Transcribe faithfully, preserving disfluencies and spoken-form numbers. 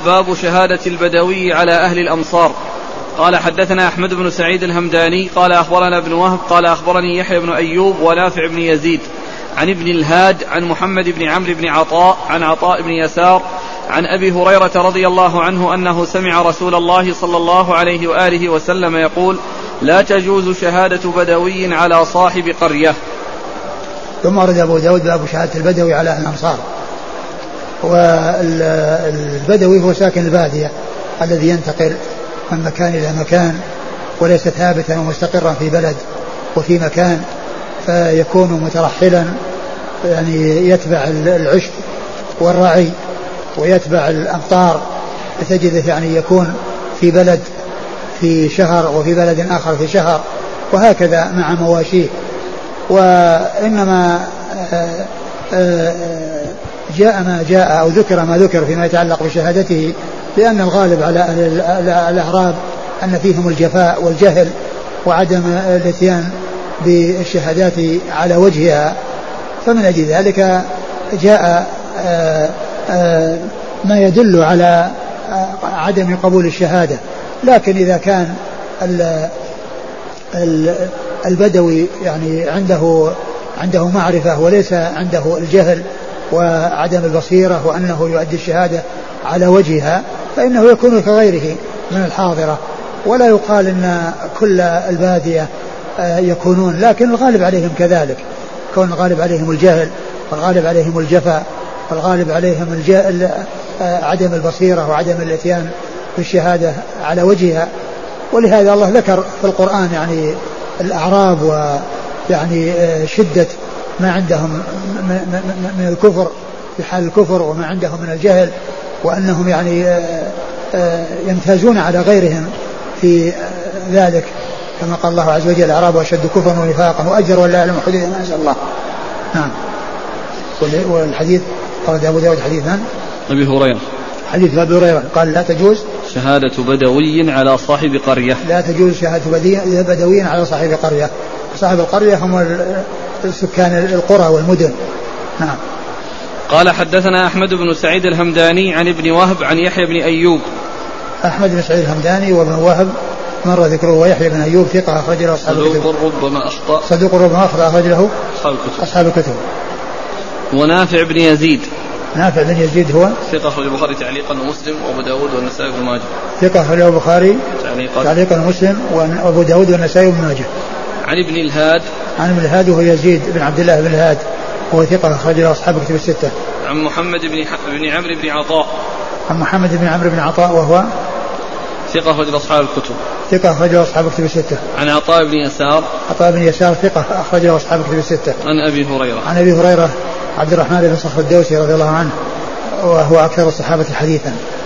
باب شهادة البدوي على أهل الأمصار. قال حدثنا أحمد بن سعيد الهمداني قال أخبرنا ابن وهب قال أخبرني يحيى بن أيوب ونافع بن يزيد عن ابن الهاد عن محمد بن عمرو بن عطاء عن عطاء بن يسار عن أبي هريرة رضي الله عنه أنه سمع رسول الله صلى الله عليه وآله وسلم يقول: لا تجوز شهادة بدوي على صاحب قرية. ثم ورد أبو داود باب شهادة البدوي على أهل الأمصار. والبدوي هو ساكن البادية الذي ينتقل من مكان إلى مكان وليس ثابتا ومستقرا في بلد وفي مكان، فيكون مترحلا يعني يتبع العشب والرعي ويتبع الأمطار، فتجده يعني يكون في بلد في شهر وفي بلد آخر في شهر، وهكذا مع مواشيه. وإنما جاء ما جاء أو ذكر ما ذكر فيما يتعلق بشهادته، لأن الغالب على الأعراب أن فيهم الجفاء والجهل وعدم الاتيان بالشهادات على وجهها، فمن أجل ذلك جاء ما يدل على عدم قبول الشهادة. لكن إذا كان البدوي يعني عنده عنده معرفة وليس عنده الجهل وعدم البصيرة وأنه يؤدي الشهادة على وجهها، فإنه يكون كغيره من الحاضرة. ولا يقال أن كل البادية يكونون، لكن الغالب عليهم كذلك، كون الغالب عليهم الجهل والغالب عليهم الجفاء والغالب عليهم عدم البصيرة وعدم الاتيان بالشهادة على وجهها. ولهذا الله ذكر في القرآن يعني الأعراب ويعني شدة ما عندهم من الكفر في حال الكفر وما عندهم من الجهل، وأنهم يعني يمتازون على غيرهم في ذلك، كما قال الله عز وجل: الأعراب أشد كفرا ونفاقا وأجر ولا يعلم حدود ما أنزل الله. نعم. والحديث قال أبو داود حديثا أبي هريرة، حديث أبي هريرة قال: لا تجوز شهادة بدوي على صاحب قرية. لا تجوز شهادة بدوي على صاحب قرية. صاحب القرية هم سكان القرى والمدن. نعم. قال حدثنا أحمد بن سعيد الهمداني عن ابن وهب عن يحيى بن أيوب. أحمد بن سعيد الهمداني وابن وهب مر ذكره، ويحيى بن أيوب ثقة أخرج له أصحاب الكتب. صدوق ربما أخطأ. صدوق ربما أخطأ أخرج له أصحاب الكتب. أصحاب الكتب. ونافع بن يزيد. نافع بن يزيد هو ثقة أخرج البخاري تعليقا ومسلم وأبو داود والنسائي بن ماجه. ثقة أخرج البخاري تعليقا تعليقا ومسلم وأبو داود والنسائي بن ماجه. عن ابن الهاد. عن ابن الهاد وهو يزيد بن عبد الله بن الهاد وهو ثقة أخرج له أصحاب الكتب الستة. عن محمد بن بن عمرو بن عطاء. عن محمد بن عمرو بن عطاء وهو ثقة أخرج أصحاب الكتب. ثقة أخرج له أصحاب الكتب الستة. عن عطاء بن يسار. عطاء بن يسار ثقة أخرج له أصحاب الكتب الستة. عن أبي هريرة. عن أبي هريرة عبد الرحمن بن صخر الدوسي رضي الله عنه وهو أكثر الصحابة حديثا.